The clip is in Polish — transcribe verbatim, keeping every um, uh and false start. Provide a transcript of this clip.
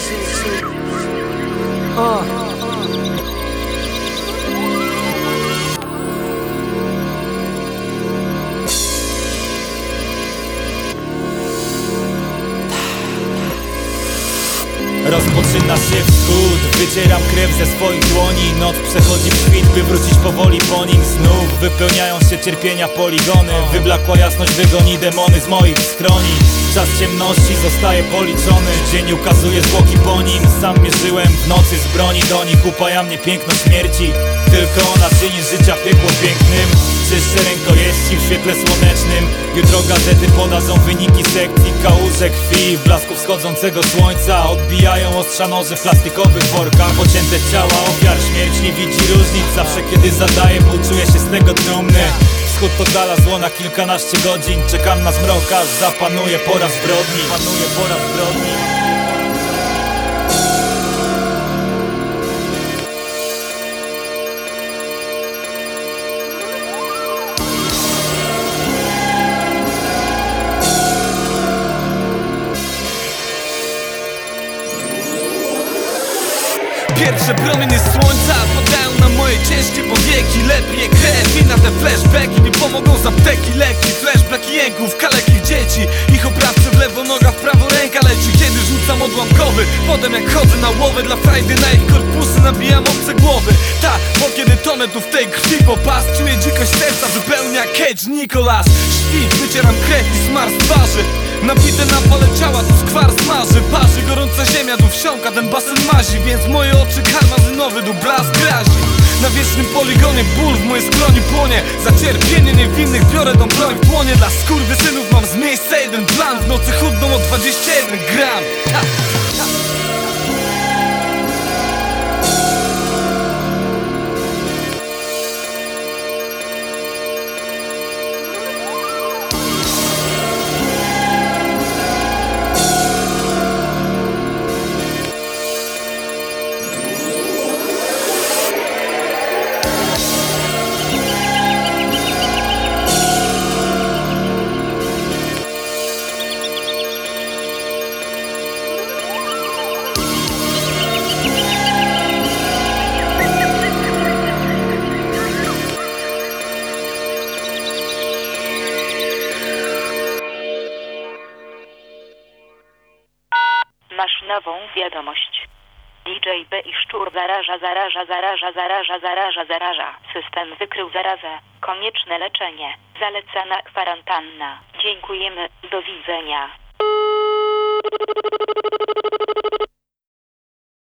uh. Rozpoczyna się wschód, wycieram krew ze swoich dłoni. Noc przechodzi w świt, by wrócić powoli po nim. Znów wypełniają się cierpienia poligony. Wyblakła jasność wygoni demony z moich skroni. Czas ciemności zostaje policzony. Dzień ukazuje zwłoki po nim. Sam mierzyłem w nocy z broni do nich. Upaja mnie piękno śmierci. Tylko ona czyni życia piekło pięknym. Czyszczę rękojeści w świetle słonecznym. Jutro gazety podadzą wyniki sekcji. Kałuże krwi w blasku wschodzącego słońca. Odbijają ostrza noże w plastikowych workach. Pocięte ciała ofiar, śmierć nie widzi różnic. Zawsze kiedy zadaję ból, czuję się z tego dumny. Wschód to dala zło na kilkanaście godzin. Czekam na zmrok, aż zapanuje pora zbrodni. Panuje pora zbrodni. Pierwsze promienie słońca padają na moje ciężkie powieki. Lepiej krew i na te flashbacki nie pomogą z apteki leki. Flashbacki jęków, kalekich dzieci. Ich oprawcy w lewo, noga w prawo, ręka leci. Kiedy rzucam odłamkowy, potem jak chodzę na łowę dla frajdy na ich korpusy nabijam obce głowy. Ta, bo kiedy tonę tu w tej krwi popas, czuję dzikość serca, wypełnia Cage Nicolas. Świt, wycieram krew i smar z twarzy. Nabite na pole ciała, tu skwar smaży. Parzy, gorąca ziemia, tu wsiąka, ten basen mazi. Więc moje oczy karmazynowy, tu blask grazi. Na wiecznym poligonie ból w mojej skroni płonie. Za cierpienie niewinnych biorę tą broń w dłonie. Dla skurwysynów mam z miejsca jeden plan. W nocy chudną o dwadzieścia jeden gram. Ha, ha. Masz nową wiadomość. D J B i Szczur zaraża, zaraża, zaraża, zaraża, zaraża, zaraża. System wykrył zarazę. Konieczne leczenie. Zalecana kwarantanna. Dziękujemy. Do widzenia.